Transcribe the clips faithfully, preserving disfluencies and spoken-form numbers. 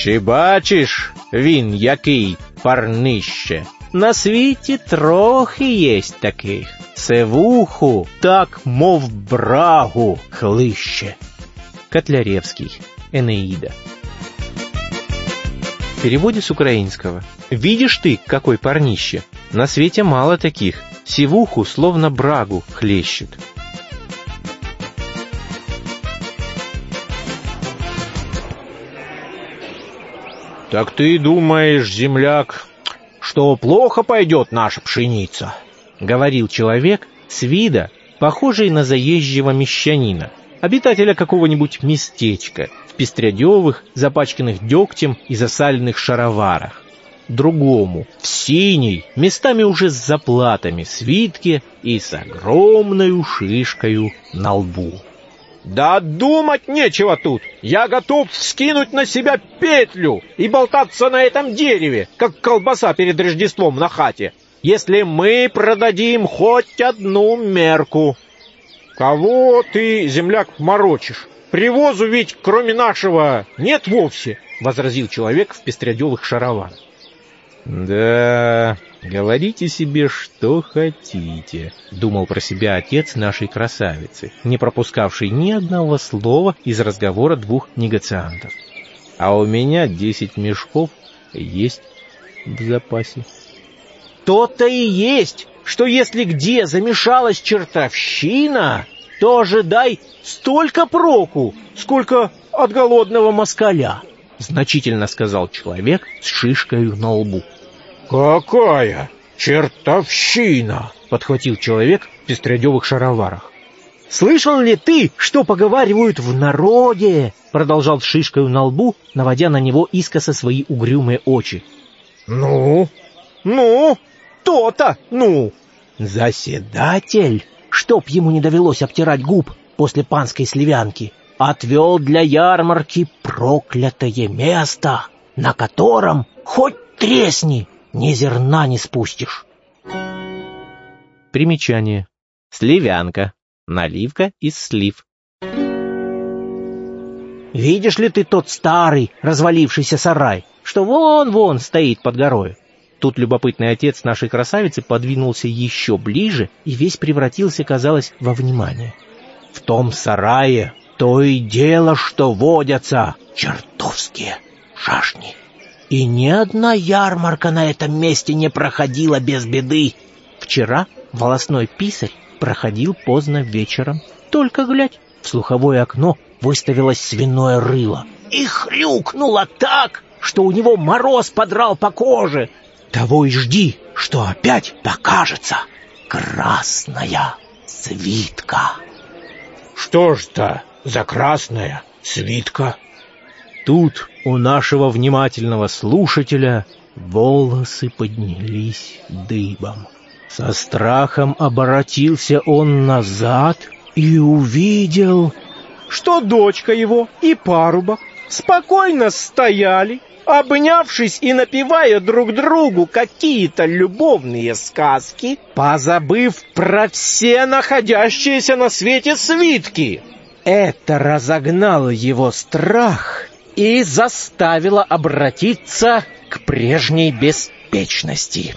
Чи бачиш він, який парнище? На світі трохи єсть таких. Севуху так, мов брагу, хлище. Котляревский. Энеида. В переводе с украинского. Видишь ты, какой парнище? На свете мало таких. Севуху словно брагу хлещет. «Так ты думаешь, земляк, что плохо пойдет наша пшеница?» — говорил человек с вида, похожий на заезжего мещанина, обитателя какого-нибудь местечка, в пестрядевых, запачканных дегтем и засаленных шароварах. Другому, в синей, местами уже с заплатами, свитке и с огромной шишкою на лбу. «Да думать нечего тут! Я готов скинуть на себя петлю и болтаться на этом дереве, как колбаса перед Рождеством на хате, если мы продадим хоть одну мерку». «Кого ты, земляк, морочишь? Привозу ведь кроме нашего нет вовсе», — возразил человек в пестрядевых шароварах. «Да, говорите себе, что хотите», — думал про себя отец нашей красавицы, не пропускавший ни одного слова из разговора двух негациантов. «А у меня десять мешков есть в запасе». «То-то и есть, что если где замешалась чертовщина, то ожидай столько проку, сколько от голодного москаля», — значительно сказал человек с шишкою на лбу. «Какая чертовщина!» — подхватил человек в пестрядевых шароварах. «Слышал ли ты, что поговаривают в народе?» — продолжал с шишкою на лбу, наводя на него искоса свои угрюмые очи. «Ну? Ну? То-то, ну!» «Заседатель, чтоб ему не довелось обтирать губ после панской сливянки, отвел для ярмарки проклятое место, на котором хоть тресни, ни зерна не спустишь». Примечание. Сливянка. Наливка из слив. «Видишь ли ты тот старый развалившийся сарай, что вон-вон стоит под горой?» Тут любопытный отец нашей красавицы подвинулся еще ближе и весь превратился, казалось, во внимание. «В том сарае то и дело, что водятся чертовские шашни. И ни одна ярмарка на этом месте не проходила без беды. Вчера волосной писарь проходил поздно вечером. Только глядь, в слуховое окно выставилось свиное рыло и хрюкнуло так, что у него мороз подрал по коже. Того и жди, что опять покажется красная свитка». «Что ж-то за красная свитка?» Тут у нашего внимательного слушателя волосы поднялись дыбом. Со страхом оборотился он назад и увидел, что дочка его и парубок спокойно стояли, обнявшись и напевая друг другу какие-то любовные сказки, позабыв про все находящиеся на свете свитки. Это разогнало его страх и заставило обратиться к прежней беспечности.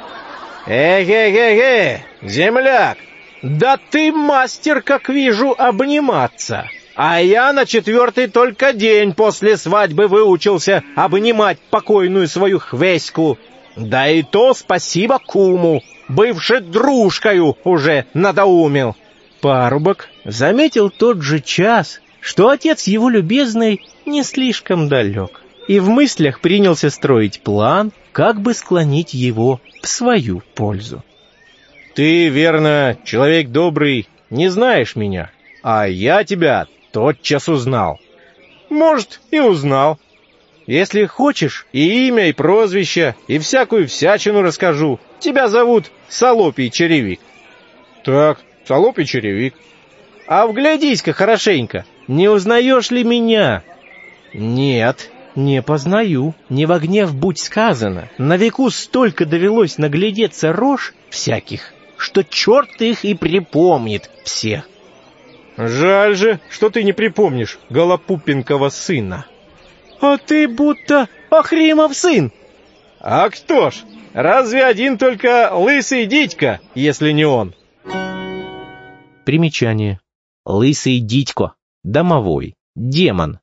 «Эге-ге-ге, земляк, да ты мастер, как вижу, обниматься. А я на четвертый только день после свадьбы выучился обнимать покойную свою хвеську. Да и то спасибо куму, бывшей дружкою уже надоумил». Парубок заметил тот же час, что отец его любезный не слишком далек, и в мыслях принялся строить план, как бы склонить его в свою пользу. «Ты, верно, человек добрый, не знаешь меня, а я тебя тотчас узнал». «Может, и узнал. Если хочешь, и имя, и прозвище, и всякую всячину расскажу. Тебя зовут Солопий Черевик». «Так, Солопий Черевик». «А вглядись-ка хорошенько, не узнаешь ли меня?» «Нет, не познаю. Не во гнев будь сказано. На веку столько довелось наглядеться рож всяких, что черт их и припомнит всех». «Жаль же, что ты не припомнишь Голопупенкова сына». а ты будто Ахримов сын. А кто ж, разве один только лысый дядька, если не он? Примечание. Лысый дядько, домовой, демон.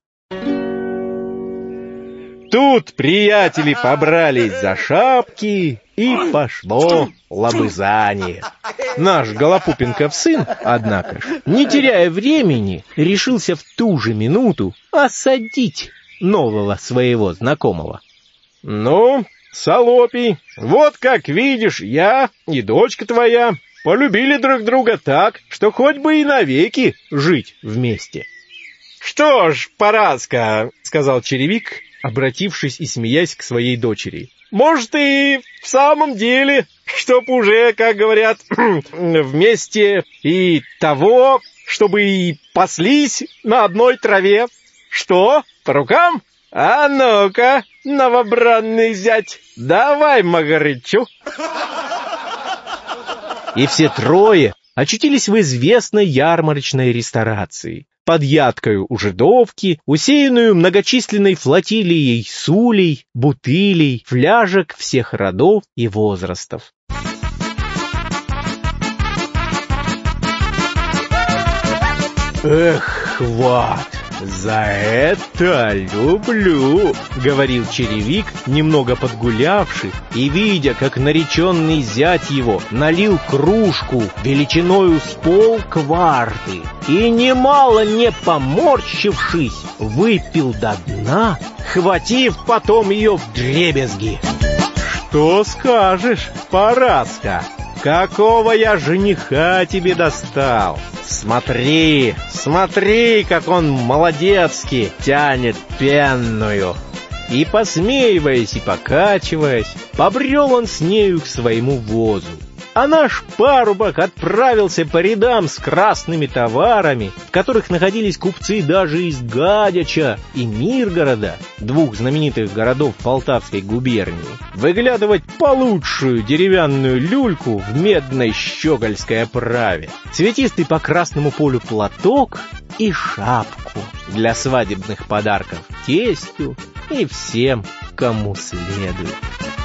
Тут приятели побрались за шапки, и пошло лобызание. Наш Голопупенков сын, однако ж, не теряя времени, решился в ту же минуту осадить нового своего знакомого. «Ну, Солопий, вот как видишь, я и дочка твоя полюбили друг друга так, что хоть бы и навеки жить вместе». «Что ж, Параска, — сказал черевик, обратившись и смеясь к своей дочери, — может, и в самом деле, чтоб уже, как говорят, вместе и того, чтобы и паслись на одной траве. Что, по рукам? А ну-ка, новобранный зять, давай Магарычу!» И все трое очутились в известной ярмарочной ресторации, под ядкою у жидовки, усеянную многочисленной флотилией сулей, бутылей, фляжек всех родов и возрастов. «Эх, хват! За это люблю!» — говорил черевик, немного подгулявший, и, видя, как нареченный зять его налил кружку величиною с полкварты, и, немало не поморщившись, выпил до дна, хватив потом ее вдребезги. «Что скажешь, Параска? Какого я жениха тебе достал? Смотри, смотри, как он молодецки тянет пенную!» И, посмеиваясь и покачиваясь, побрел он с нею к своему возу. А наш парубок отправился по рядам с красными товарами, в которых находились купцы даже из Гадяча и Миргорода, двух знаменитых городов Полтавской губернии, выглядывать получшую деревянную люльку в медной щегольской оправе, цветистый по красному полю платок и шапку для свадебных подарков тестю и всем, кому следует.